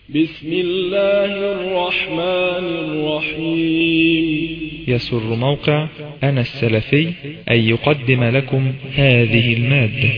بسم الله الرحمن الرحيم. يسر موقع أنا السلفي أن يقدم لكم هذه المادة.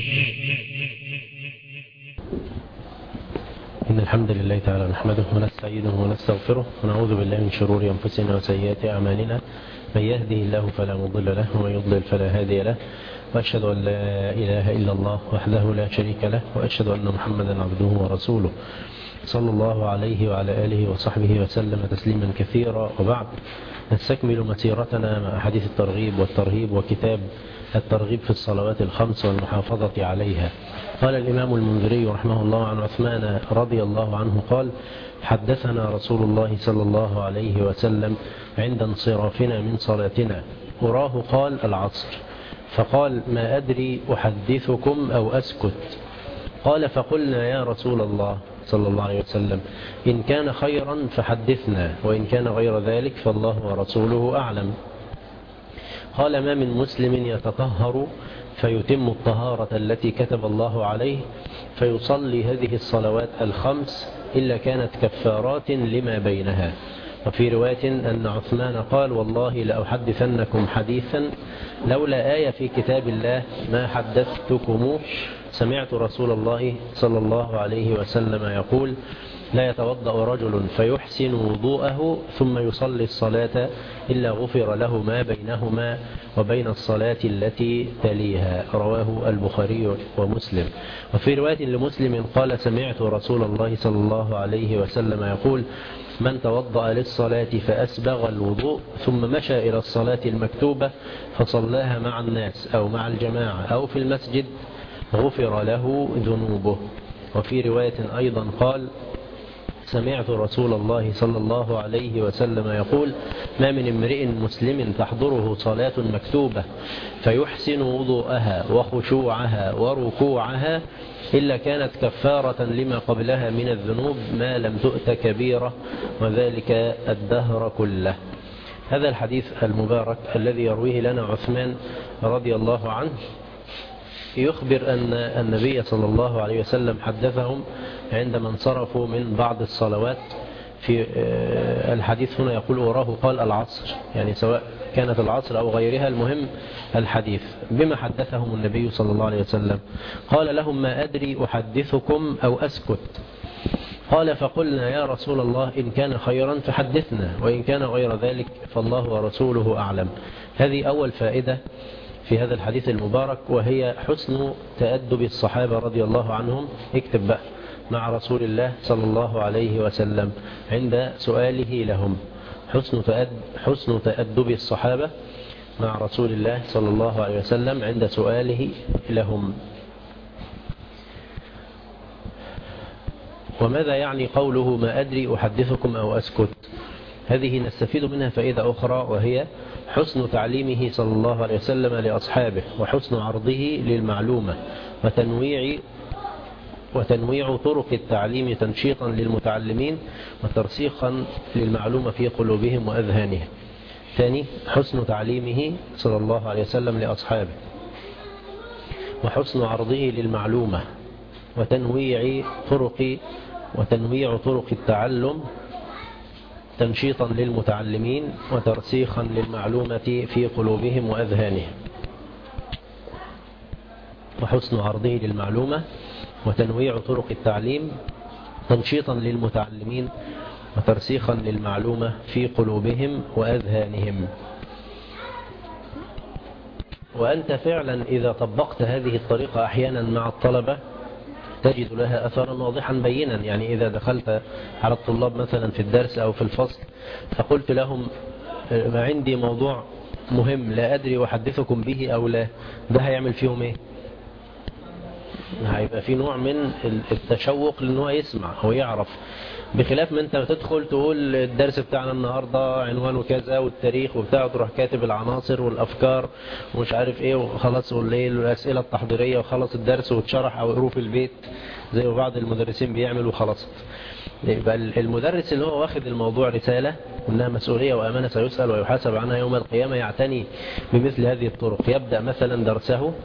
إن الحمد لله تعالى نحمده ونستعينه ونستغفره ونعوذ بالله من شرور أنفسنا وسيئات أعمالنا. من يهده الله فلا مضل له ومن يضلل فلا هادي له، وأشهد أن لا إله إلا الله وحده لا شريك له، وأشهد أن محمدا عبده ورسوله صلى الله عليه وعلى آله وصحبه وسلم تسليما كثيرا. وبعد، نستكمل مسيرتنا مع حديث الترغيب والترهيب وكتاب الترغيب في الصلوات الخمس والمحافظة عليها. قال الإمام المنذري رحمه الله عن عثمان رضي الله عنه قال: حدثنا رسول الله صلى الله عليه وسلم عند انصرافنا من صلاتنا، أراه قال العصر، فقال: ما أدري أحدثكم أو أسكت؟ قال: فقلنا يا رسول الله صلى الله عليه وسلم إن كان خيرا فحدثنا، وإن كان غير ذلك فالله ورسوله أعلم. قال: ما من مسلم يتطهر فيتم الطهارة التي كتب الله عليه فيصلي هذه الصلوات الخمس إلا كانت كفارات لما بينها. وفي رواية أن عثمان قال: والله لأحدثنكم حديثا لولا آية في كتاب الله ما حدثتكم. سمعت رسول الله صلى الله عليه وسلم يقول: لا يتوضأ رجل فيحسن وضوءه ثم يصلي الصلاة إلا غفر له ما بينهما وبين الصلاة التي تليها. رواه البخاري ومسلم. وفي رواية لمسلم قال: سمعت رسول الله صلى الله عليه وسلم يقول: من توضأ للصلاة فأسبغ الوضوء ثم مشى إلى الصلاة المكتوبة فصلاها مع الناس أو مع الجماعة أو في المسجد غفر له ذنوبه. وفي رواية أيضا قال: سمعت رسول الله صلى الله عليه وسلم يقول: ما من امرئ مسلم تحضره صلاة مكتوبة فيحسن وضوءها وخشوعها وركوعها إلا كانت كفارة لما قبلها من الذنوب ما لم تؤت كبيرة، وذلك الدهر كله. هذا الحديث المبارك الذي يرويه لنا عثمان رضي الله عنه يخبر أن النبي صلى الله عليه وسلم حدثهم عندما انصرفوا من بعض الصلوات. في الحديث هنا يقول: وراه قال العصر، يعني سواء كانت العصر أو غيرها، المهم الحديث. بما حدثهم النبي صلى الله عليه وسلم؟ قال لهم: ما أدري أحدثكم أو أسكت؟ قال: فقلنا يا رسول الله إن كان خيرا فحدثنا، وإن كان غير ذلك فالله ورسوله أعلم. هذه أول فائدة في هذا الحديث المبارك، وهي حسن تأدب الصحابة رضي الله عنهم. اكتب بقى: مع رسول الله صلى الله عليه وسلم عند سؤاله لهم. حسن تأدب الصحابة مع رسول الله صلى الله عليه وسلم عند سؤاله لهم. وماذا يعني قوله ما أدري أحدثكم أو أسكت؟ هذه نستفيد منها فائدة أخرى، وهي حسن تعليمه صلى الله عليه وسلم لأصحابه، وحسن عرضه للمعلومة، وتنويع طرق التعليم تنشيطا للمتعلمين وترسيخا للمعلومة في قلوبهم وأذهانهم. ثاني، حسن تعليمه صلى الله عليه وسلم لأصحابه، وحسن عرضه للمعلومة، وتنويع طرق التعلم تنشيطا للمتعلمين وترسيخا للمعلومة في قلوبهم وأذهانهم. وحسن عرضه للمعلومة وتنويع طرق التعليم تنشيطا للمتعلمين وترسيخا للمعلومة في قلوبهم وأذهانهم. وأنت فعلا إذا طبقت هذه الطريقة أحيانا مع الطلبة تجد لها أثرا واضحا بينا. يعني إذا دخلت على الطلاب مثلا في الدرس أو في الفصل فقلت لهم: ما عندي موضوع مهم لا أدري أحدثكم به أو لا، ده هيعمل فيهم إيه؟ هيبقى في نوع من التشوق لأنه يسمع ويعرف، بخلاف ما أنت تدخل تقول الدرس بتاعنا النهاردة عنوانه كذا والتاريخ وبتاعه، تروح كاتب العناصر والأفكار ومش عارف إيه وخلص، والأسئلة التحضيرية وخلص الدرس واتشرح أو قروه في البيت زي بعض المدرسين بيعملوا وخلص. يبقى المدرس اللي هو واخد الموضوع رسالة وإنها مسؤولية وأمانة سيسأل ويحاسب عنها يوم القيامة يعتني بمثل هذه الطرق. يبدأ مثلا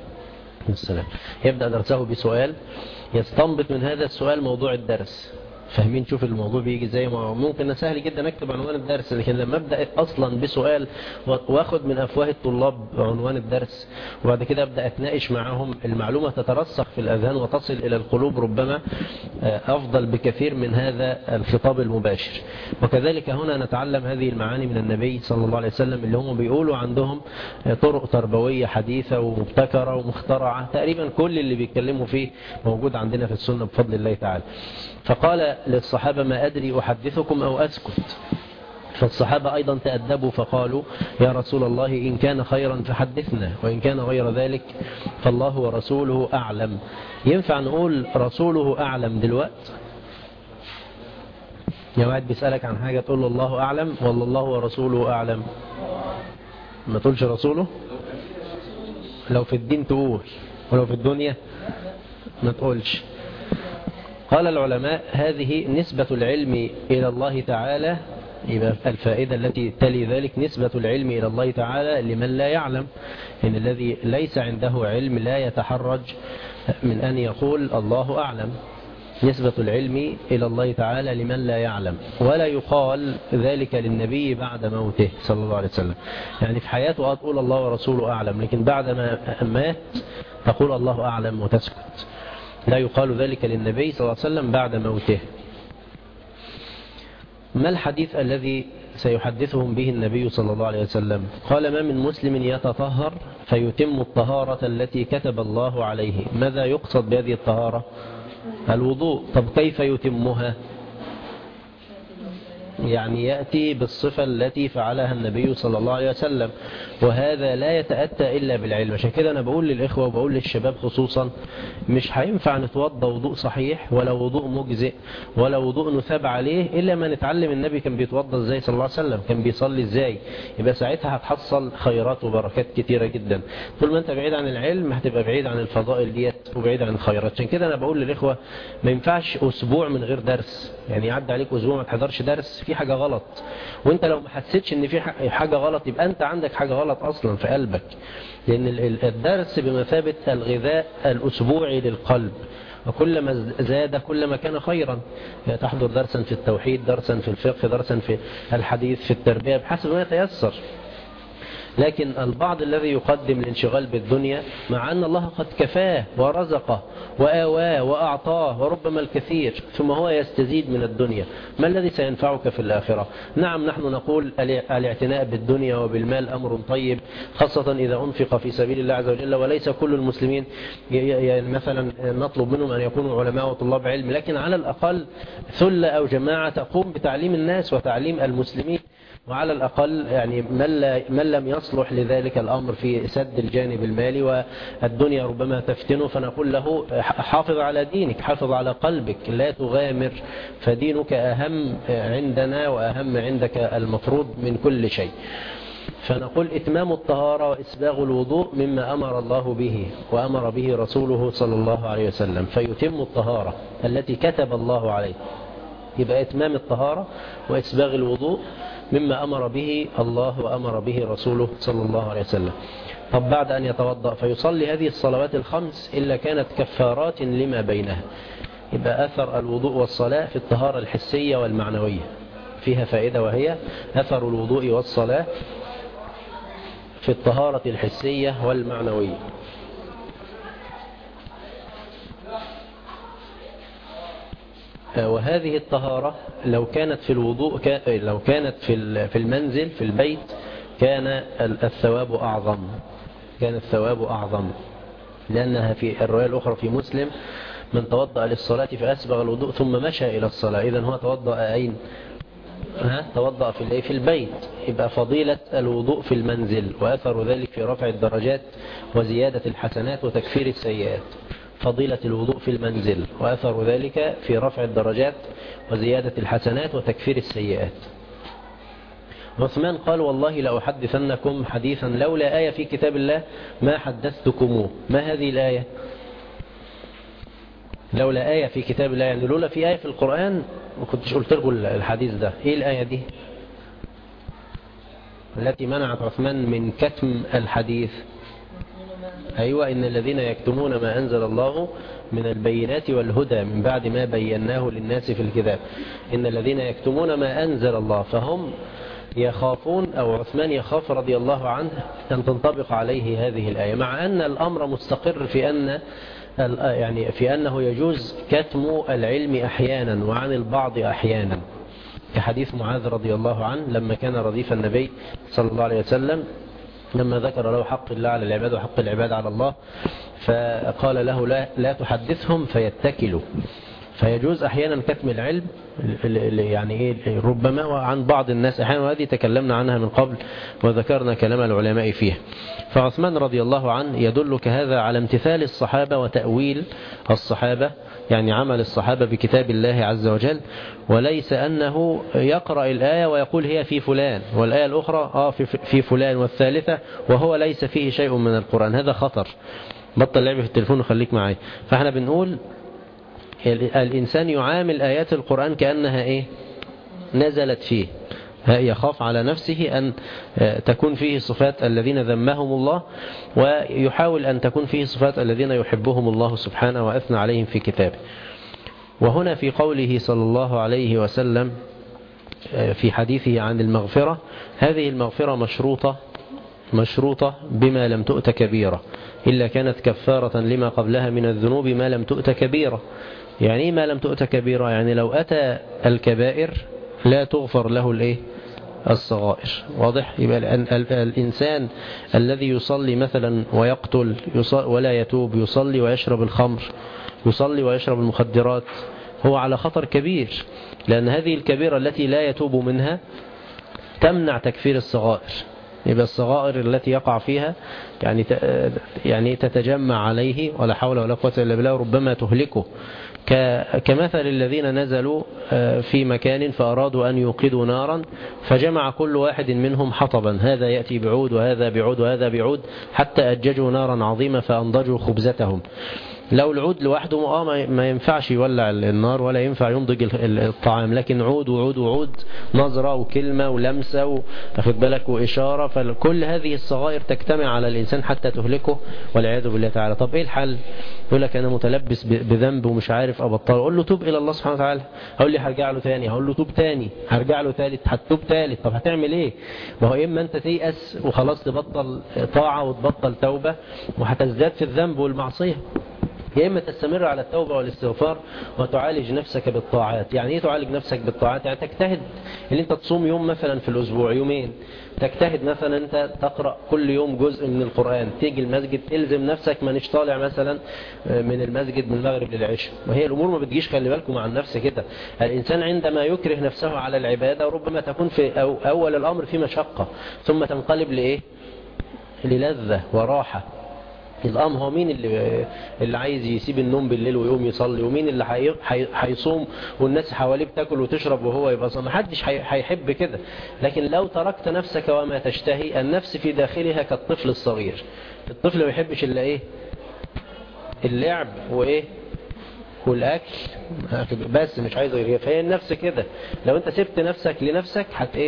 درسه بسؤال، يستنبط من هذا السؤال موضوع الدرس، فاهمين؟ شوف الموضوع بيجي زي ما ممكن سهل جدا اكتب عنوان الدرس، لكن لما ابدا اصلا بسؤال واخد من افواه الطلاب عنوان الدرس وبعد كده ابدا اتناقش معاهم، المعلومه تترسخ في الاذهان وتصل الى القلوب ربما افضل بكثير من هذا الخطاب المباشر. وكذلك هنا نتعلم هذه المعاني من النبي صلى الله عليه وسلم، اللي هم بيقولوا عندهم طرق تربويه حديثه ومبتكره ومخترعه، تقريبا كل اللي بيتكلموا فيه موجود عندنا في السنه بفضل الله تعالى. فقال للصحابة: ما أدري أحدثكم أو أسكت. فالصحابة أيضا تأدبوا فقالوا: يا رسول الله إن كان خيرا فحدثنا، وإن كان غير ذلك فالله ورسوله أعلم. ينفع نقول رسوله أعلم دلوقتي؟ يا واحد بيسألك عن حاجة تقول له الله أعلم ولا الله ورسوله أعلم؟ ما تقولش رسوله؟ لو في الدين تقول، ولو في الدنيا ما تقولش. قال العلماء: هذه نسبة العلم إلى الله تعالى، يبقى الفائدة التي تلي ذلك نسبة العلم إلى الله تعالى لمن لا يعلم، إن الذي ليس عنده علم لا يتحرج من أن يقول الله أعلم. نسبة العلم إلى الله تعالى لمن لا يعلم، ولا يقال ذلك للنبي بعد موته صلى الله عليه وسلم. يعني في حياته تقول الله ورسوله أعلم، لكن بعد ما مات تقول الله أعلم وتسكت. لا يقال ذلك للنبي صلى الله عليه وسلم بعد موته. ما الحديث الذي سيحدثهم به النبي صلى الله عليه وسلم؟ قال: ما من مسلم يتطهر فيتم الطهارة التي كتب الله عليه. ماذا يقصد بهذه الطهارة؟ الوضوء. طب كيف يتمها؟ يعني يأتي بالصفة التي فعلها النبي صلى الله عليه وسلم، وهذا لا يتأتى إلا بالعلم. عشان كده أنا بقول للإخوة وبقول للشباب خصوصا: مش هينفع نتوضى وضوء صحيح ولا وضوء مجزئ ولا وضوء نثاب عليه إلا ما نتعلم النبي كان بيتوضى إزاي صلى الله عليه وسلم، كان بيصلي إزاي. يبقى ساعتها هتحصل خيرات وبركات كتيرة جدا. طول ما أنت بعيد عن العلم هتبقى بعيد عن الفضائل ديت وبعيد عن الخيرات. عشان كده أنا بقول للإخوة: ما ينفعش أسبوع من غير درس. يعني يعدي عليك أسبوع ما تحضرش درس، في حاجة غلط. وانت لو ما حسيتش ان في حاجة غلط يبقى انت عندك حاجة غلط اصلا في قلبك، لان الدرس بمثابة الغذاء الاسبوعي للقلب، وكلما زاد كلما كان خيرا. تحضر درسا في التوحيد، درسا في الفقه، درسا في الحديث، في التربية، بحسب ما يتيسر. لكن البعض الذي يقدم الانشغال بالدنيا مع أن الله قد كفاه ورزقه وآواه وأعطاه وربما الكثير، ثم هو يستزيد من الدنيا. ما الذي سينفعك في الآخرة؟ نعم، نحن نقول الاعتناء بالدنيا وبالمال أمر طيب، خاصة إذا أنفق في سبيل الله عز وجل، وليس كل المسلمين مثلا نطلب منهم أن يكونوا علماء وطلاب علم، لكن على الأقل ثلة أو جماعة تقوم بتعليم الناس وتعليم المسلمين. وعلى الأقل يعني من لم يصلح لذلك الأمر في سد الجانب المالي والدنيا ربما تفتنه، فنقول له: حافظ على دينك، حافظ على قلبك، لا تغامر، فدينك أهم عندنا وأهم عندك المفروض من كل شيء. فنقول: إتمام الطهارة وإسباغ الوضوء مما أمر الله به وأمر به رسوله صلى الله عليه وسلم، فيتم الطهارة التي كتب الله عليه. يبقى إتمام الطهارة وإسباغ الوضوء مما أمر به الله وأمر به رسوله صلى الله عليه وسلم. طب بعد أن يتوضأ فيصلي هذه الصلوات الخمس إلا كانت كفارات لما بينها. يبقى أثر الوضوء والصلاة في الطهارة الحسية والمعنوية فيها فائدة، وهي أثر الوضوء والصلاة في الطهارة الحسية والمعنوية. وهذه الطهارة لو كانت في الوضوء لو كانت في المنزل في البيت كان الثواب أعظم، كان الثواب أعظم، لأنها في الرواية الأخرى في مسلم: من توضأ للصلاة فأسبغ الوضوء ثم مشى إلى الصلاة. إذن هو توضأ أين؟ توضأ في البيت. يبقى فضيلة الوضوء في المنزل وأثر ذلك في رفع الدرجات وزيادة الحسنات وتكفير السيئات. فضيلة الوضوء في المنزل وأثر ذلك في رفع الدرجات وزيادة الحسنات وتكفير السيئات. عثمان قال: والله لأحدثنكم حديثا لولا آية في كتاب الله ما حدثتكموه. ما هذه الآية؟ لولا آية في كتاب الله يعني لولا في آية في القرآن ما كنتش قلت لكم الحديث ده. إيه الآية دي التي منعت عثمان من كتم الحديث؟ أيوة، إن الذين يكتمون ما أنزل الله من البينات والهدى من بعد ما بيناه للناس في الكتاب. إن الذين يكتمون ما أنزل الله، فهم يخافون، أو عثمان يخاف رضي الله عنه أن تنطبق عليه هذه الآية، مع أن الأمر مستقر في أنه يجوز كتم العلم أحيانا وعن البعض أحيانا، كحديث معاذ رضي الله عنه لما كان رديف النبي صلى الله عليه وسلم، لما ذكر له حق الله على العباد وحق العباد على الله، فقال له لا تحدثهم فيتكلوا. فيجوز أحيانا كتم العلم يعني ربما وعن بعض الناس أحيانا، وهذه تكلمنا عنها من قبل وذكرنا كلام العلماء فيها. فعثمان رضي الله عنه يدلك هذا على امتثال الصحابة وتأويل الصحابة، يعني عمل الصحابة بكتاب الله عز وجل، وليس أنه يقرأ الآية ويقول هي في فلان، والآية الأخرى في فلان، والثالثة وهو ليس فيه شيء من القرآن. هذا خطر. بطل لعب في التليفون وخليك معي. فاحنا بنقول الإنسان يعامل آيات القرآن كأنها نزلت فيه، يخاف على نفسه أن تكون فيه صفات الذين ذمهم الله، ويحاول أن تكون فيه صفات الذين يحبهم الله سبحانه وأثنى عليهم في كتابه. وهنا في قوله صلى الله عليه وسلم في حديثه عن المغفرة، هذه المغفرة مشروطة بما لم تؤت كبيرة، إلا كانت كفارة لما قبلها من الذنوب ما لم تؤت كبيرة. يعني ما لم تؤت كبيرة؟ يعني لو أتى الكبائر لا تغفر له الصغائر. واضح؟ يبقى الإنسان الذي يصلي مثلا ويقتل ولا يتوب، يصلي ويشرب الخمر، يصلي ويشرب المخدرات، هو على خطر كبير، لأن هذه الكبيرة التي لا يتوب منها تمنع تكفير الصغائر. يبقى الصغائر التي يقع فيها يعني تتجمع عليه، ولا حول ولا قوة إلا بالله، ربما تهلكه، كمثل الذين نزلوا في مكان فأرادوا أن يوقدوا نارا، فجمع كل واحد منهم حطبا، هذا يأتي بعود وهذا بعود وهذا بعود، حتى أججوا نارا عظيمة فأنضجوا خبزتهم. لو العود لوحده ما ينفعش يولع النار ولا ينفع ينضج الطعام، لكن عود وعود وعود، نظرة وكلمة ولمسة واخد بالك وإشارة، فكل هذه الصغائر تجتمع على الإنسان حتى تهلكه والعياذ بالله تعالى. طب إيه الحل؟ يقول لك أنا متلبس بذنب ومش عارف أبطله. أقول له توب إلى الله سبحانه وتعالى. أقول لي هرجع له تاني، هقول له توب تاني، هرجع له تالت، هتوب تالت. طب هتعمل إيه؟ ما هو إما أنت تيأس وخلاص تبطل طاعة وتبطل توبة وهتزداد في الذنب والمعصية، يا إما تستمر على التوبة والاستغفار وتعالج نفسك بالطاعات. يعني إيه تعالج نفسك بالطاعات؟ يعني تجتهد ان انت تصوم يوم مثلا في الأسبوع، يومين، تجتهد مثلا انت تقرأ كل يوم جزء من القرآن، تيجي المسجد تلزم نفسك، ما نش طالع مثلا من المسجد من المغرب للعشاء. وهي الأمور ما بتجيش، خلي بالكم عن نفسك كده. الإنسان عندما يكره نفسه على العبادة ربما تكون في أول الأمر في مشقة، ثم تنقلب للذة وراحة. الأمر هو مين اللي عايز يسيب النوم بالليل ويقوم يصلي؟ ومين اللي هيصوم والناس حواليه بتاكل وتشرب وهو يبقى صايم؟ محدش هيحب كده. لكن لو تركت نفسك وما تشتهي، النفس في داخلها كالطفل الصغير. الطفل ما يحبش إلا اللعب والأكل بس، مش عايز غير. فهي النفس كده، لو انت سبت نفسك لنفسك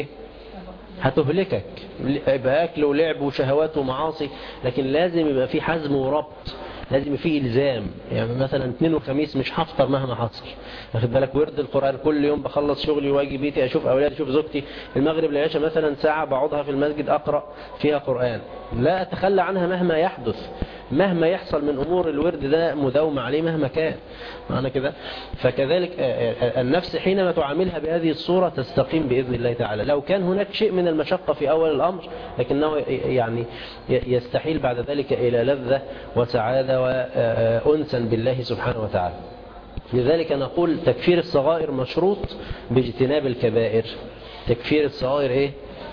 هتهلكك. يبقى أكل ولعب وشهوات ومعاصي، لكن لازم يبقى في حزم وربط، لازم يبقى في إلزام. يعني مثلا اثنين وخميس مش هفطر مهما حصل، واخد بالك. ورد القرآن كل يوم، بخلص شغلي واجي بيتي اشوف اولادي اشوف زوجتي، المغرب للعشاء مثلا ساعة بقعدها في المسجد اقرأ فيها قرآن، لا اتخلى عنها مهما يحدث، مهما يحصل من امور. الورد ده مداوم عليه مهما كان، معنى كده. فكذلك النفس حينما تعاملها بهذه الصورة تستقيم بإذن الله تعالى. لو كان هناك شيء من المشقة في أول الأمر، لكنه يعني يستحيل بعد ذلك إلى لذة وسعادة وأنسا بالله سبحانه وتعالى. لذلك نقول تكفير الصغائر مشروط باجتناب الكبائر. تكفير الصغائر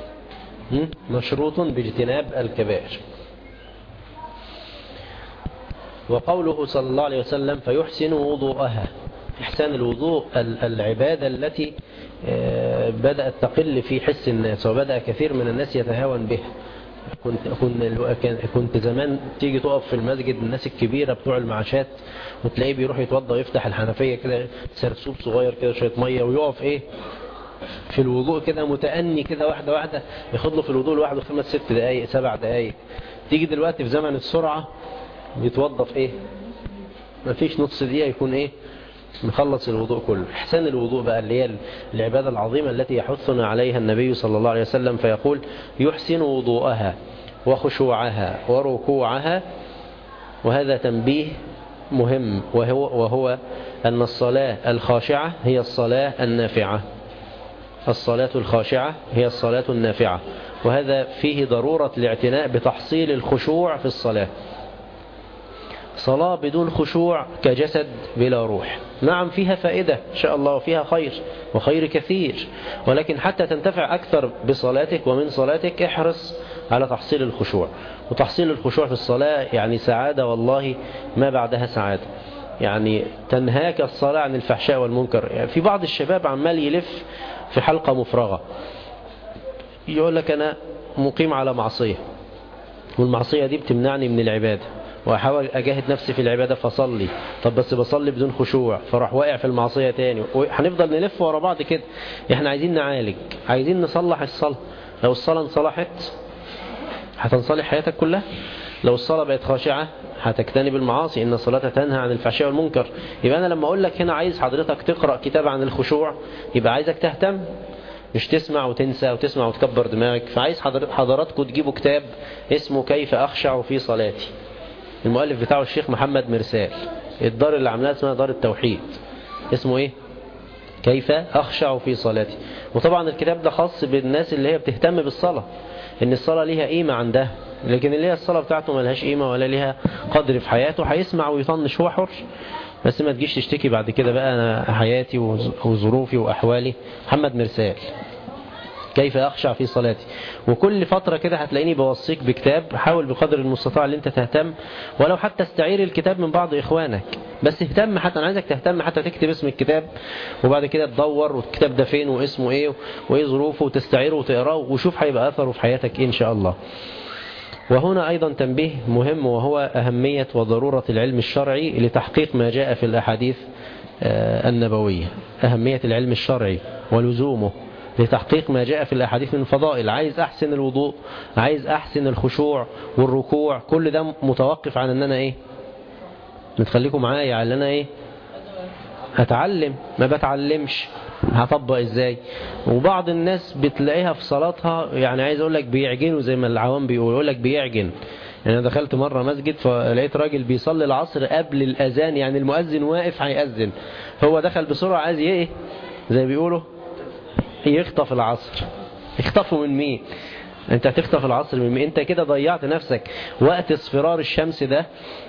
مشروط باجتناب الكبائر. وقوله صلى الله عليه وسلم فيحسن وضوءها. إحسان الوضوء العبادة التي بدأت تقل في حس الناس، وبدأ كثير من الناس يتهاون بها. كنت زمان تيجي تقف في المسجد الناس الكبيرة بتوع المعاشات، وتلاقيه بيروح يتوضى ويفتح الحنفية كده، سرسوب صغير كده شوية مية، ويقف في الوضوء كده متأني كده، واحدة واحدة، ياخد له في الوضوء لوحده 5-6 دقايق 7 دقايق. تيجي دلوقتي في زمن السرعة يتوضى في ايه؟ مفيش نص دقيقة يكون ايه؟ مخلص الوضوء كله. احسان الوضوء بقى اللي هي العبادة العظيمة التي يحثنا عليها النبي صلى الله عليه وسلم، فيقول يحسن وضوءها وخشوعها وركوعها. وهذا تنبيه مهم، وهو أن الصلاة الخاشعة هي الصلاة النافعة. الصلاة الخاشعة هي الصلاة النافعة، وهذا فيه ضرورة الاعتناء بتحصيل الخشوع في الصلاة. صلاة بدون خشوع كجسد بلا روح. نعم فيها فائدة إن شاء الله وفيها خير وخير كثير، ولكن حتى تنتفع أكثر بصلاتك ومن صلاتك احرص على تحصيل الخشوع. وتحصيل الخشوع في الصلاة يعني سعادة والله ما بعدها سعادة. يعني تنهاك الصلاة عن الفحشاء والمنكر. يعني في بعض الشباب عمال يلف في حلقة مفرغة، يقول لك أنا مقيم على معصية والمعصية دي بتمنعني من العبادة، وأحاول أجاهد نفسي في العبادة فصلي، طب بس بصلي بدون خشوع، فراح واقع في المعصية تاني. هنفضل نلف ورا بعض كده. احنا عايزين نعالج، عايزين نصلح الصلاة. لو الصلاة انصلحت هتنصلح حياتك كلها. لو الصلاة بقت خاشعة هتجتنب المعاصي، إن الصلاة تنهى عن الفحشاء والمنكر. يبقى أنا لما أقول لك هنا عايز حضرتك تقرأ كتاب عن الخشوع، يبقى عايزك تهتم، مش تسمع وتنسى وتسمع وتكبر دماغك. فعايز حضراتكم تجيبوا كتاب اسمه كيف أخشع في صلاتي. المؤلف بتاعه الشيخ محمد مرسال. الدار اللي عملها اسمها دار التوحيد. اسمه ايه؟ كيف أخشع في صلاتي. وطبعا الكتاب ده خاص بالناس اللي هي بتهتم بالصلاة، ان الصلاة ليها قيمة عندها. لكن اللي هي الصلاة بتاعته ملهاش قيمة ولا ليها قدر في حياته، هيسمع ويطنش، هو حر. بس ما تجيش تشتكي بعد كده بقى أنا حياتي وظروفي وأحوالي. محمد مرسال كيف أخشع في صلاتي. وكل فترة كده هتلاقيني بوصيك بكتاب. حاول بقدر المستطاع اللي انت تهتم، ولو حتى استعير الكتاب من بعض إخوانك، بس اهتم. حتى أنا عايزك تهتم حتى تكتب اسم الكتاب، وبعد كده تدور والكتاب ده فين واسمه ايه وايه ظروفه، وتستعيره وتقراه وشوف هيبقى أثره في حياتك إن شاء الله. وهنا أيضا تنبيه مهم، وهو أهمية وضرورة العلم الشرعي لتحقيق ما جاء في الأحاديث النبوية. أهمية العلم الشرعي ولزومه لتحقيق ما جاء في الأحاديث من فضائل. عايز أحسن الوضوء، عايز أحسن الخشوع والركوع، كل ده متوقف عن أن أنا إيه؟ نتخليكم معايا على أن أنا إيه؟ هتعلم. ما بتعلمش هطبق إزاي؟ وبعض الناس بتلاقيها في صلاتها، يعني عايز أقول لك بيعجنوا زي ما العوام بيقولوا، يقول لك بيعجن. يعني أنا دخلت مرة مسجد فلقيت راجل بيصلي العصر قبل الأذان، يعني المؤذن واقف هيأذن، هو دخل بسرعة عايز إيه؟ زي بيقولوا يخطف العصر. يخطفوا من مين؟ انت هتخطف العصر من مين؟ انت كده ضيعت نفسك. وقت اصفرار الشمس ده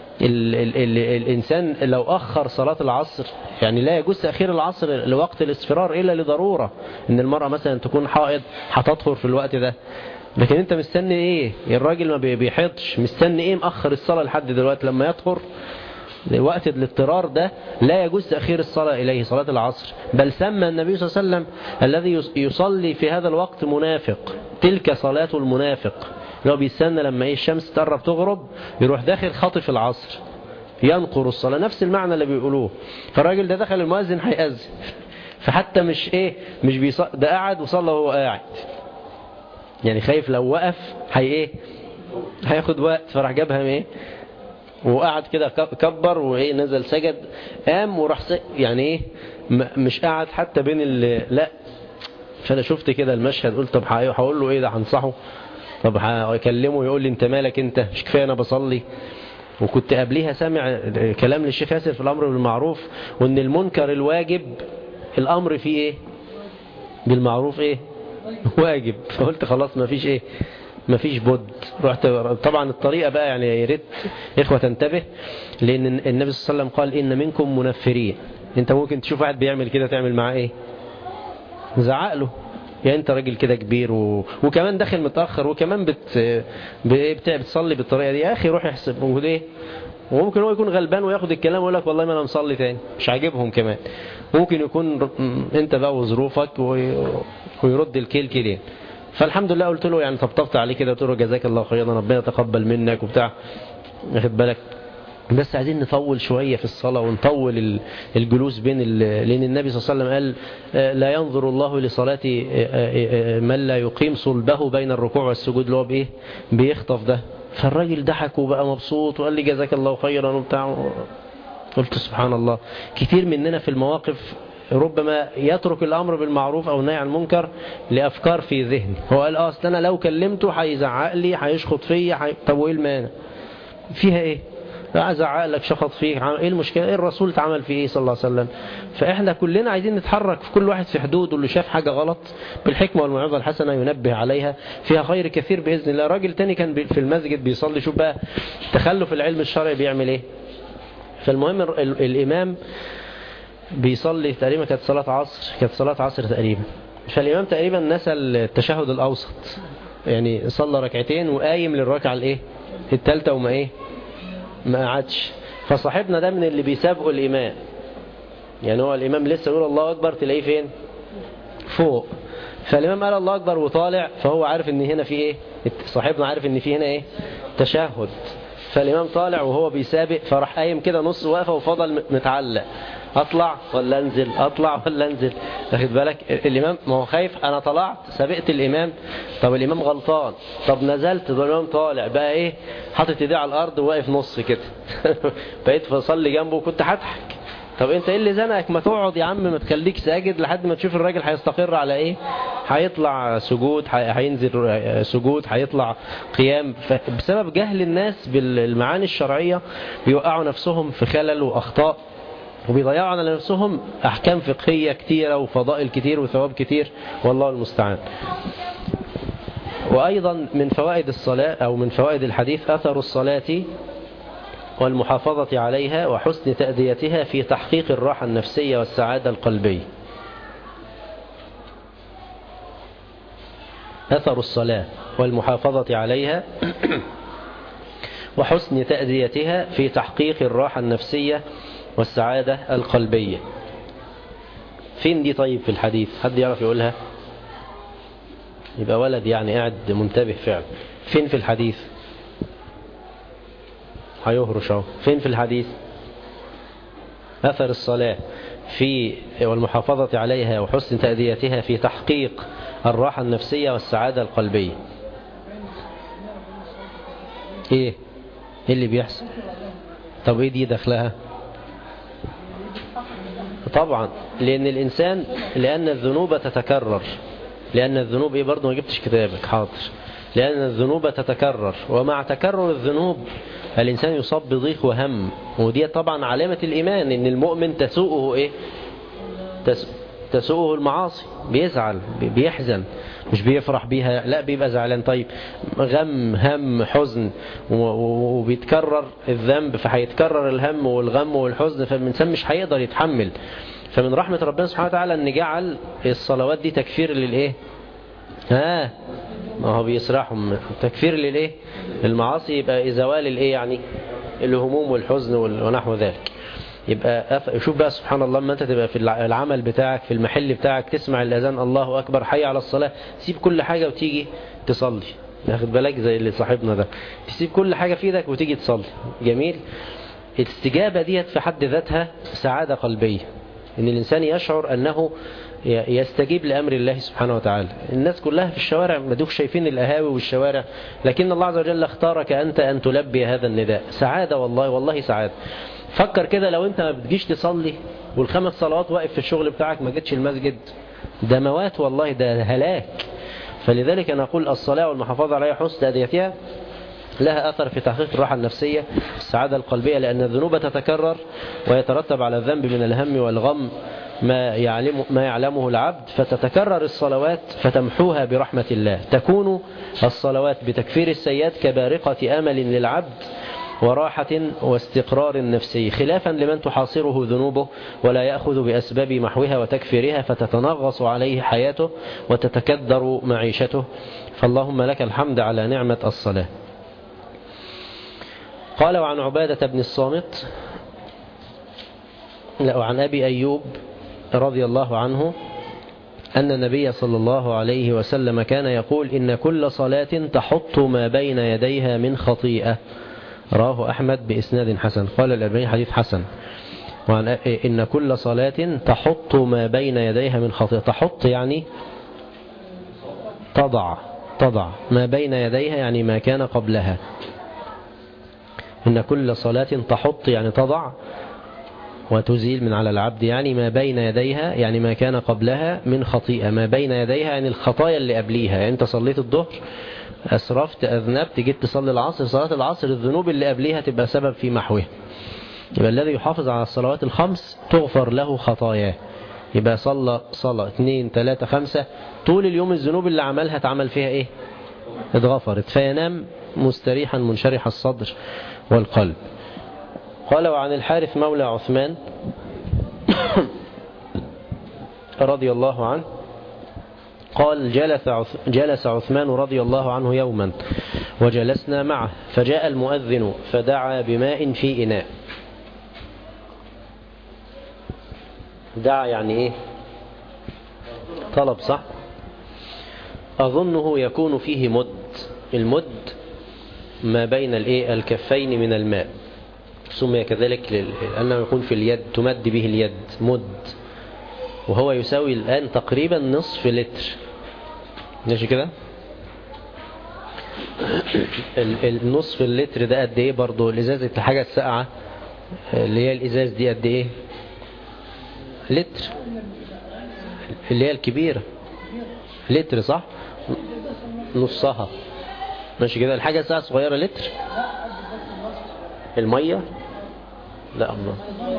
الإنسان لو أخر صلاة العصر، يعني لا يجوز تأخير العصر لوقت الاصفرار إلا لضرورة، إن المرأة مثلا تكون حائض هتطهر في الوقت ده. لكن انت مستني ايه؟ الراجل ما بيحيطش، مستني ايه؟ مأخر الصلاة لحد دلوقتي لما يطهر. وقت الاضطرار ده لا يجوز تأخير الصلاة إليه، صلاة العصر. بل سمى النبي صلى الله عليه وسلم الذي يصلي في هذا الوقت منافق. تلك صلاة المنافق، لو بيستنى لما الشمس تقرب تغرب يروح داخل خاطف العصر ينقر الصلاة. نفس المعنى اللي بيقولوه. فالراجل ده دخل المؤذن هيأذن، فحتى مش بيصلي، ده قاعد وصلى وهو قاعد، يعني خايف لو وقف هياخد وقت، فراح جابها وقعد كده كبر نزل سجد قام وراح يعني مش قاعد حتى بين لا. فانا شفت كده المشهد قلت طب هقول له ده هنصحه؟ طب هكلمه يقول لي انت مالك انت؟ مش كفايه انا بصلي؟ وكنت قبليها سامع كلام للشيخ ياسر في الامر بالمعروف، وان المنكر الواجب الامر فيه بالمعروف واجب. فقلت خلاص مفيش بد. رحت طبعا الطريقة بقى، يعني يا ريت إخوة تنتبه، لأن النبي صلى الله عليه وسلم قال إن منكم منفرين. أنت ممكن تشوف واحد بيعمل كده تعمل معاه زعق له. يعني أنت راجل كده كبير وكمان داخل متأخر، وكمان بتصلي بالطريقة دي، يا أخي روح يحسب وممكن هو يكون غلبان وياخد الكلام ويقول لك والله ما أنا مصلي تاني، مش عاجبهم كمان. ممكن يكون أنت بقى وظروفك ويرد الكيل كده. فالحمد لله قلت له، يعني طبطبت عليه كده، قلت له جزاك الله خيرا، ربنا يتقبل منك وبتاع، واخد بالك. بس عايزين نطول شوية في الصلاة ونطول الجلوس بين لأن النبي صلى الله عليه وسلم قال لا ينظر الله لصلاة من لا يقيم صلبه بين الركوع والسجود، اللي هو بيخطف ده. فالراجل ضحك وبقى مبسوط وقال لي جزاك الله خيرا وبتاع. قلت سبحان الله، كتير مننا في المواقف ربما يترك الأمر بالمعروف أو النهي عن المنكر لأفكار في ذهنه. هو قال أصل أنا لو كلمته هيزعق لي، هيشخط فيا، طب وإيه المانع فيها؟ إيه أزعق لك، شخط فيك، إيه المشكلة؟ إيه الرسول اتعمل فيه إيه صلى الله عليه وسلم؟ فإحنا كلنا عايزين نتحرك في كل واحد في حدود، واللي شاف حاجة غلط بالحكمة والموعظة الحسنة ينبه عليها، فيها خير كثير بإذن الله. راجل تاني كان في المسجد بيصلي، شوف بقى تخلف العلم الشرعي بيعمل إيه. فالمهم الإمام بيصلي تقريبا، كانت صلاة عصر تقريبا، فالإمام تقريبا نسى التشهد الأوسط، يعني صلى ركعتين وقايم للركعة الثالثة وما ما قعدش. فصاحبنا ده من اللي بيسابقوا الإمام، يعني هو الإمام لسه يقول الله أكبر تلاقيه فين؟ فوق. فالإمام قال الله أكبر وطالع، فهو عارف ان هنا في صاحبنا عارف ان في هنا تشهد. فالإمام طالع وهو بيسابق، فراح قايم كده نص واقفة وفضل متعلق، اطلع ولا انزل، اطلع ولا انزل، واخد بالك؟ الامام ما هو خايف، انا طلعت سبقت الامام، طب الامام غلطان، طب نزلت، ده الامام طالع بقى حاطط ايديه على الارض وواقف نص كده. بقيت فصلي جنبه وكنت هضحك. طب انت ايه اللي زنقك؟ ما تقعد يا عم، ما تخليك ساجد لحد ما تشوف الراجل هيستقر على هيطلع سجود، هينزل سجود، هيطلع قيام. بسبب جهل الناس بالمعاني الشرعية بيوقعوا نفسهم في خلل واخطاء، وبيضيعوا على نفسهم أحكام فقهية كتيرة وفضائل كتير وثواب كتير، والله المستعان. وأيضا من فوائد الصلاة أو من فوائد الحديث أثر الصلاة والمحافظة عليها وحسن تأديتها في تحقيق الراحة النفسية والسعادة القلبية. أثر الصلاة والمحافظة عليها وحسن تأديتها في تحقيق الراحة النفسية والسعادة القلبية. فين دي طيب في الحديث؟ حد يعرف يقولها؟ يبقى ولد يعني قاعد منتبه فعلا. فين في الحديث؟ هيهرش اهو. فين في الحديث؟ أثر الصلاة في والمحافظة عليها وحسن تأديتها في تحقيق الراحة النفسية والسعادة القلبية. ايه اللي بيحصل؟ طب ايه دي دخلها؟ طبعا لأن الإنسان، لأن الذنوب تتكرر، لأن الذنوب برضه ما جبتش كتابك، حاضر. لأن الذنوب تتكرر، ومع تكرر الذنوب الإنسان يصاب بضيق وهم، ودي طبعا علامة الإيمان، إن المؤمن تسوءه تسوءه المعاصي، بيزعل بيحزن، مش بيفرح بيها، لا بيبقى زعلان. طيب غم، هم، حزن، وبيتكرر الذنب، فهيتكرر الهم والغم والحزن، فالإنسان مش هيقدر يتحمل. فمن رحمة ربنا سبحانه وتعالى أن جعل الصلوات دي تكفير ما هو بيسرحهم تكفير المعاصي، يبقى زوال يعني الهموم والحزن ونحو ذلك. يبقى شوف بقى سبحان الله، لما انت تبقى في العمل بتاعك في المحل بتاعك تسمع الأذان الله أكبر حي على الصلاة، سيب كل حاجة وتيجي تصلي، ناخد بالك زي اللي صاحبنا ده، تسيب كل حاجة في ايدك وتيجي تصلي. جميل. الاستجابة ديت في حد ذاتها سعادة قلبية، ان الإنسان يشعر أنه يستجيب لأمر الله سبحانه وتعالى. الناس كلها في الشوارع ما دوك شايفين القهاوي والشوارع، لكن الله عز وجل اختارك أنت أن تلبي هذا النداء. سعادة والله سعادة. فكر كده، لو انت ما بتجيش تصلي وال5 صلوات واقف في الشغل بتاعك، ما جيتش المسجد، ده موات والله، ده هلاك. فلذلك أنا أقول الصلاة والمحافظة عليها حسن تأديتها لها أثر في تحقيق الراحة النفسية السعادة القلبية، لأن الذنوب تتكرر ويترتب على الذنب من الهم والغم ما يعلمه العبد، فتتكرر الصلوات فتمحوها برحمة الله. تكون الصلوات بتكفير السيئات كبارقة أمل للعبد وراحة واستقرار نفسي، خلافا لمن تحاصره ذنوبه ولا يأخذ بأسباب محوها وتكفيرها، فتتنغص عليه حياته وتتكدر معيشته. فاللهم لك الحمد على نعمة الصلاة. قال وعن عبادة بن الصامت وعن أبي أيوب رضي الله عنه أن النبي صلى الله عليه وسلم كان يقول إن كل صلاة تحط ما بين يديها من خطيئة، رواه أحمد بإسناد حسن. قال الألباني حديث حسن. وعن إن كل صلاة تحط ما بين يديها من خطيئة، تحط يعني تضع ما بين يديها يعني ما كان قبلها، إن كل صلاة تحط يعني تضع وتزيل من على العبد، يعني ما بين يديها يعني ما كان قبلها من خطيئة، ما بين يديها يعني الخطايا اللي قبليها. يعني أنت صليت الظهر أسرفت أذنبت جيت تصلي العصر، صلاة العصر الذنوب اللي قبليها تبقى سبب في محوها. يبقى الذي يحافظ على الصلوات الخمس تغفر له خطاياه. يبقى صلى صلاة 2 3 5 طول اليوم الذنوب اللي عملها تعمل فيها ايه؟ اتغفرت، فينام مستريحا منشرح الصدر والقلب. قال وعن الحارث مولى عثمان رضي الله عنه قال جلس عثمان رضي الله عنه يوما وجلسنا معه فجاء المؤذن فدعا بماء في إناء. دعا يعني ايه؟ طلب، صح؟ أظنه يكون فيه مد. المد ما بين الكفين من الماء، سمي كذلك لأنه يكون في اليد، تمد به اليد مد، وهو يساوي الآن تقريبا نصف لتر. ماشي كده؟ النصف اللتر ده قد ايه برضو؟ الإزازة الحاجة الساقعة اللي هي الإزاز دي قد ايه؟ لتر، اللي هي الكبيرة لتر، صح؟ نصها. ماشي كده. الحاجة الساعة صغيرة لتر. المية لا الله.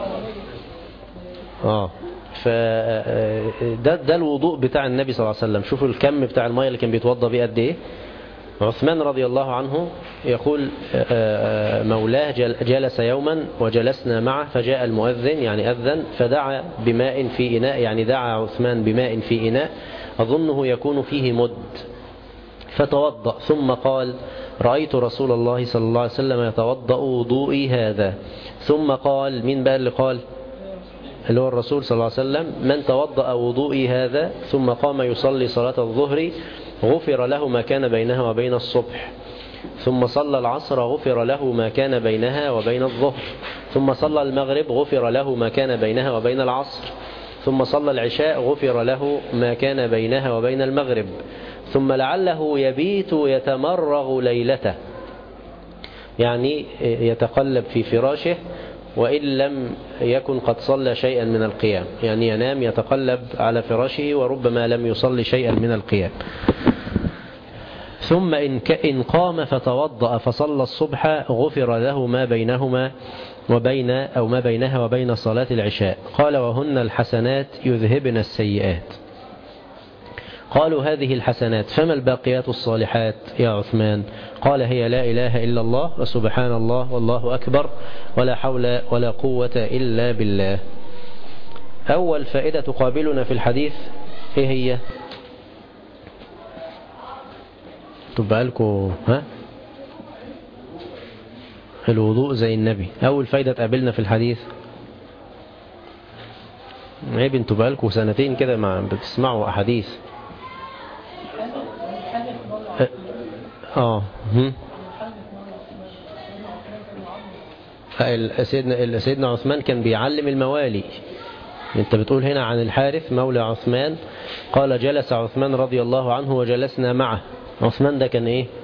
ده الوضوء بتاع النبي صلى الله عليه وسلم. شوفوا الكم بتاع المية اللي كان بيتوضى بيه قد ايه. عثمان رضي الله عنه يقول مولاه جلس يوما وجلسنا معه فجاء المؤذن يعني أذن فدعا بماء في إناء، يعني دعا عثمان بماء في إناء أظنه يكون فيه مد، فتوضأ ثم قال رأيت رسول الله صلى الله عليه وسلم يتوضأ وضوئي هذا. ثم قال، مين بقى اللي قال؟ اللي هو الرسول صلى الله عليه وسلم، من توضأ وضوئي هذا ثم قام يصلي صلاة الظهر غفر له ما كان بينها وبين الصبح، ثم صلى العصر غفر له ما كان بينها وبين الظهر، ثم صلى المغرب غفر له ما كان بينها وبين العصر، ثم صلى العشاء غفر له ما كان بينها وبين المغرب، ثم لعله يبيت يتمرغ ليلته، يعني يتقلب في فراشه وإن لم يكن قد صلى شيئا من القيام، يعني ينام يتقلب على فراشه وربما لم يصلي شيئا من القيام. ثم إن قام فتوضأ فصلى الصبح غفر له ما بينهما وبين أو ما بينها وبين صلاة العشاء. قال وهن الحسنات يذهبن السيئات. قالوا هذه الحسنات فما الباقيات الصالحات يا عثمان؟ قال هي لا إله إلا الله وسبحان الله والله أكبر ولا حول ولا قوة إلا بالله. أول فائدة تقابلنا في الحديث إيه هي؟ تبقى لكم الوضوء زي النبي. أول فائدة تقابلنا في الحديث عيب انتوا بقالكم سنتين كده ما بتسمعوا أحاديث. سيدنا عثمان كان بيعلم الموالي. انت بتقول هنا عن الحارث مولى عثمان قال جلس عثمان رضي الله عنه وجلسنا معه. عثمان ده كان ايه؟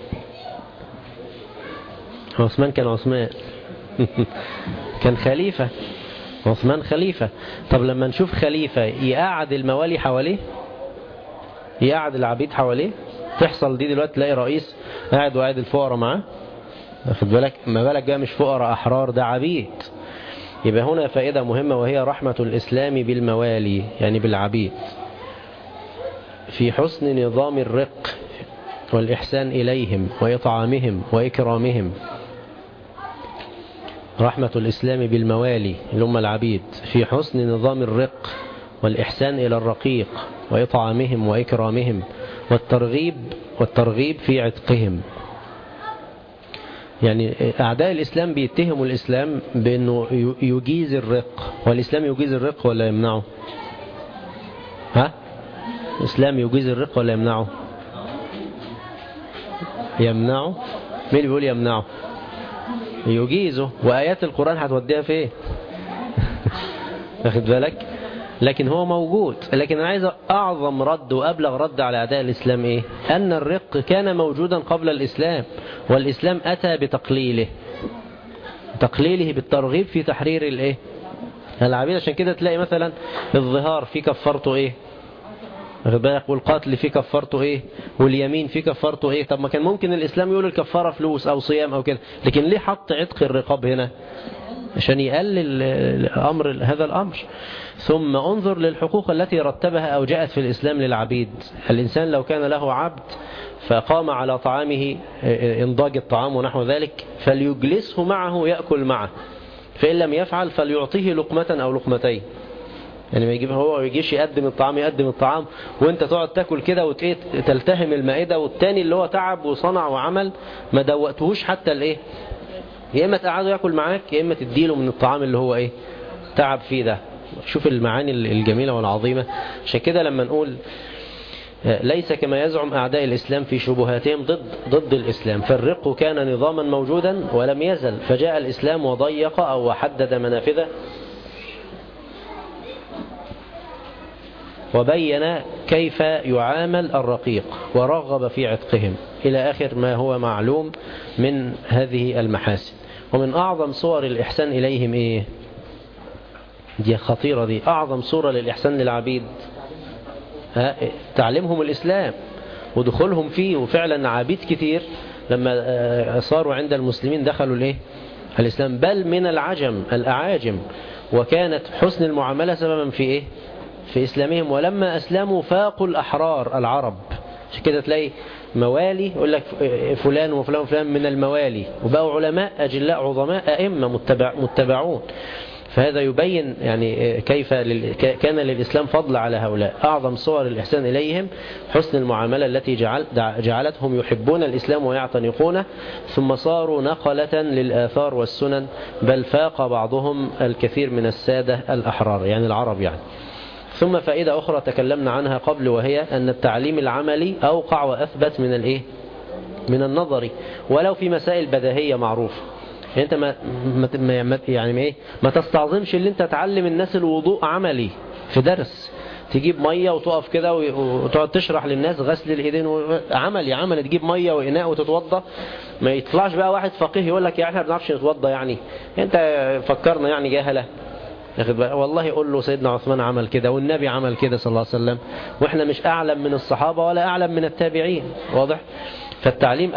عثمان كان خليفة. عثمان خليفة. طب لما نشوف خليفة يقعد الموالي حواليه، يقعد العبيد حواليه، تحصل دي دلوقتي تلاقي رئيس قاعد وقاعد الفقراء معاه، واخد بالك؟ ما بالك بقى مش فقراء أحرار، ده عبيد. يبقى هنا فائدة مهمة وهي رحمة الإسلام بالموالي يعني بالعبيد، في حسن نظام الرق والإحسان إليهم وإطعامهم وإكرامهم. رحمة الإسلام بالموالي اللي هم العبيد في حسن نظام الرق والإحسان إلى الرقيق وإطعامهم وإكرامهم والترغيب في عتقهم. يعني أعداء الإسلام بيتهموا الإسلام بأنه يجيز الرق، والإسلام يجيز الرق ولا يمنعه؟ الإسلام يجيز الرق ولا يمنعه؟ يمنعه. مين اللي بيقول يمنعه؟ يجيزه، وآيات القرآن هتوديها فين؟ واخد بالك؟ لكن هو موجود. لكن أنا عايز أعظم رد وأبلغ رد على أعداء الإسلام إيه؟ أن الرق كان موجودا قبل الإسلام، والإسلام أتى بتقليله. تقليله بالترغيب في تحرير الايه العبيد. عشان كده تلاقي مثلا الظهار في كفارته ايه، والقتل في كفارته ايه، واليمين في كفارته ايه. طب ما كان ممكن الإسلام يقول الكفارة فلوس أو صيام أو كده، لكن ليه حط عتق الرقاب هنا؟ عشان يقلل هذا الأمر. ثم انظر للحقوق التي رتبها أو جاءت في الإسلام للعبيد. الإنسان لو كان له عبد فقام على طعامه انضاج الطعام ونحو ذلك فليجلسه معه يأكل معه، فإن لم يفعل فليعطيه لقمة أو لقمتين. يعني ما يجيب هو يجيش يقدم الطعام وانت تقعد تاكل كده وتلتهم المائدة، والتاني اللي هو تعب وصنع وعمل ما دوقتهوش حتى الايه، يا اما تقعده ياكل معاك يا اما تديله من الطعام اللي هو ايه تعب فيه ده. شوف المعاني الجميلة والعظيمة. عشان كده لما نقول ليس كما يزعم أعداء الإسلام في شبهاتهم ضد الإسلام، فالرق كان نظاما موجودا ولم يزل، فجاء الإسلام وضيق أو وحدد منافذه وبين كيف يعامل الرقيق ورغب في عتقهم إلى آخر ما هو معلوم من هذه المحاسن. ومن أعظم صور الإحسان إليهم إيه؟ دي خطيرة، دي أعظم صورة للإحسان للعبيد تعليمهم الإسلام ودخولهم فيه. وفعلا عبيد كتير لما صاروا عند المسلمين دخلوا الإيه؟ الإسلام، بل من الأعاجم، وكانت حسن المعاملة سببا في إيه؟ في إسلامهم. ولما أسلموا فاقوا الأحرار العرب. عشان كده تلاقي موالي يقول لك فلان وفلان وفلان من الموالي، وبقوا علماء أجلاء عظماء أئمة متبعون. فهذا يبين يعني كيف كان للإسلام فضل على هؤلاء. أعظم صور الإحسان إليهم حسن المعاملة التي جعلتهم يحبون الإسلام ويعتنقونه، ثم صاروا نقلة للآثار والسنن، بل فاق بعضهم الكثير من السادة الأحرار يعني العرب يعني. ثم فائدة أخرى تكلمنا عنها قبل، وهي أن التعليم العملي أوقع وأثبت من الإيه؟ من النظري، ولو في مسائل بديهية معروفة. أنت ما تستعظمش اللي أنت تعلم الناس الوضوء عملي في درس، تجيب مية وتقف كده وتقعد تشرح للناس غسل الإيدين عملي تجيب مية وإناء وتتوضى. ما يطلعش بقى واحد فقيه يقول لك احنا ما بنعرفش نتوضى، يعني أنت فكرنا يعني جاهلة. والله يقول له سيدنا عثمان عمل كده والنبي عمل كده صلى الله عليه وسلم، وإحنا مش أعلم من الصحابة ولا أعلم من التابعين. واضح؟ فالتعليم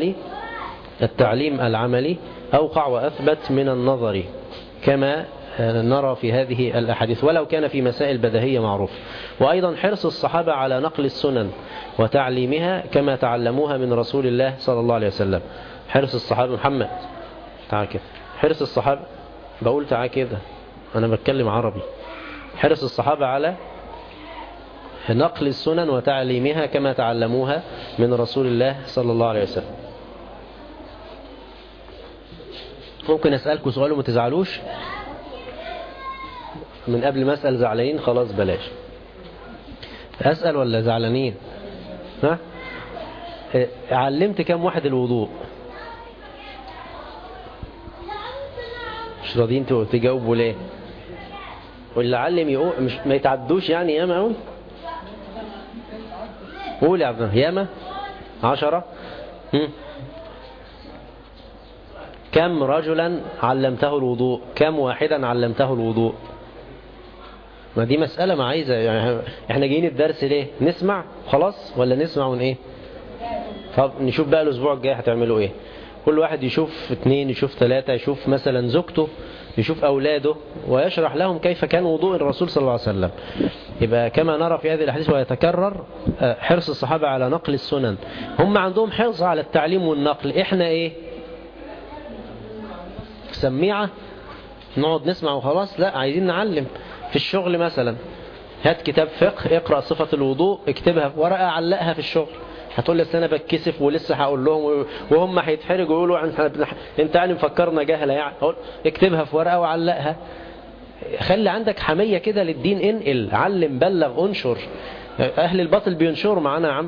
العملي أوقع وأثبت من النظري كما نرى في هذه الأحاديث، ولو كان في مسائل بديهية معروفة. وأيضا حرص الصحابة على نقل السنن وتعليمها كما تعلموها من رسول الله صلى الله عليه وسلم. حرص الصحابة محمد تعال كده، حرص الصحابة بقول تعال كده أنا بتكلم عربي. حرص الصحابة على نقل السنن وتعليمها كما تعلموها من رسول الله صلى الله عليه وسلم. ممكن أسألكم سؤال وما تزعلوش من قبل ما أسأل؟ زعلانين خلاص بلاش أسأل ولا زعلانين؟ ها؟ علمت كم واحد الوضوء؟ مش راضيين تجاوبوا ليه؟ واللي علم يقول مش ما يتعدوش يعني ياما قوي. قول يا عبد الله ياما 10. كم رجلا علمته الوضوء؟ كم واحدا علمته الوضوء؟ ما دي مسألة ما عايزة يعني. احنا جايين الدرس ليه؟ نسمع خلاص ولا نسمع من ايه؟ طب نشوف بقى الاسبوع الجاي هتعملوا ايه. كل واحد يشوف 2، يشوف 3، يشوف مثلا زوجته، يشوف أولاده، ويشرح لهم كيف كان وضوء الرسول صلى الله عليه وسلم. يبقى كما نرى في هذه الأحاديث ويتكرر حرص الصحابة على نقل السنن. هم عندهم حرص على التعليم والنقل، احنا ايه؟ سميعة نقعد نسمع وخلاص؟ لا، عايزين نعلم. في الشغل مثلا هات كتاب فقه اقرأ صفة الوضوء اكتبها في ورقة علقها في الشغل. هتقول لي انا بتكسف ولسه هقول لهم وهم هيتحرجوا ويقولوا انت يعني مفكرنا جهله يعني. اقول اكتبها في ورقه وعلقها. خلي عندك حميه كده للدين، انقل علم بلغ انشر. اهل الباطل بينشروا معانا يا عم،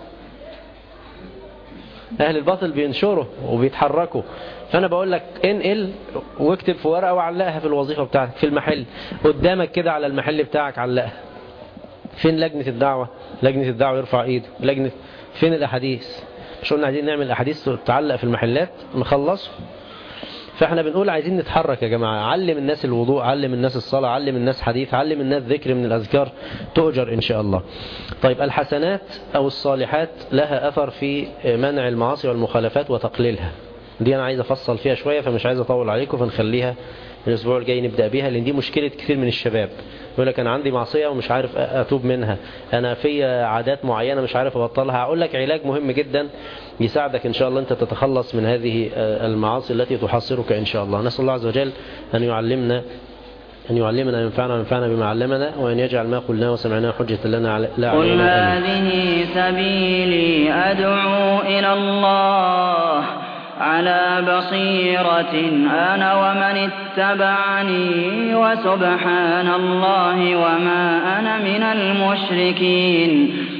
اهل الباطل بينشروا وبيتحركوا. فانا بقول لك انقل واكتب في ورقه وعلقها في الوظيفه بتاعتك في المحل قدامك كده على المحل بتاعك علقها. فين لجنه الدعوه؟ لجنه الدعوه يرفع ايده. لجنه فين الأحاديث؟ مش قلنا عايزين نعمل أحاديث تعلق في المحلات نخلص؟ فاحنا بنقول عايزين نتحرك يا جماعة. علم الناس الوضوء، علم الناس الصلاة، علم الناس حديث، علم الناس ذكر من الأذكار، تؤجر إن شاء الله. طيب الحسنات أو الصالحات لها أثر في منع المعاصي والمخالفات وتقليلها. دي أنا عايز أفصل فيها شوية، فمش عايز أطول عليكم، فنخليها الأسبوع الجاي نبدأ بيها، لأن دي مشكلة كثير من الشباب. يقول لك أنا عندي معصية ومش عارف أتوب منها، أنا في عادات معينة مش عارف أبطلها. هقول لك علاج مهم جدا يساعدك إن شاء الله أنت تتخلص من هذه المعاصي التي تحصرك إن شاء الله. نسأل الله عز وجل أن يعلمنا وينفعنا بما علمنا، وأن يجعل ما قلنا وسمعناه حجة لنا لا علينا. قل هذه سبيلي أدعو إلى الله على بصيرة أنا ومن اتبعني وسبحان الله وما أنا من المشركين.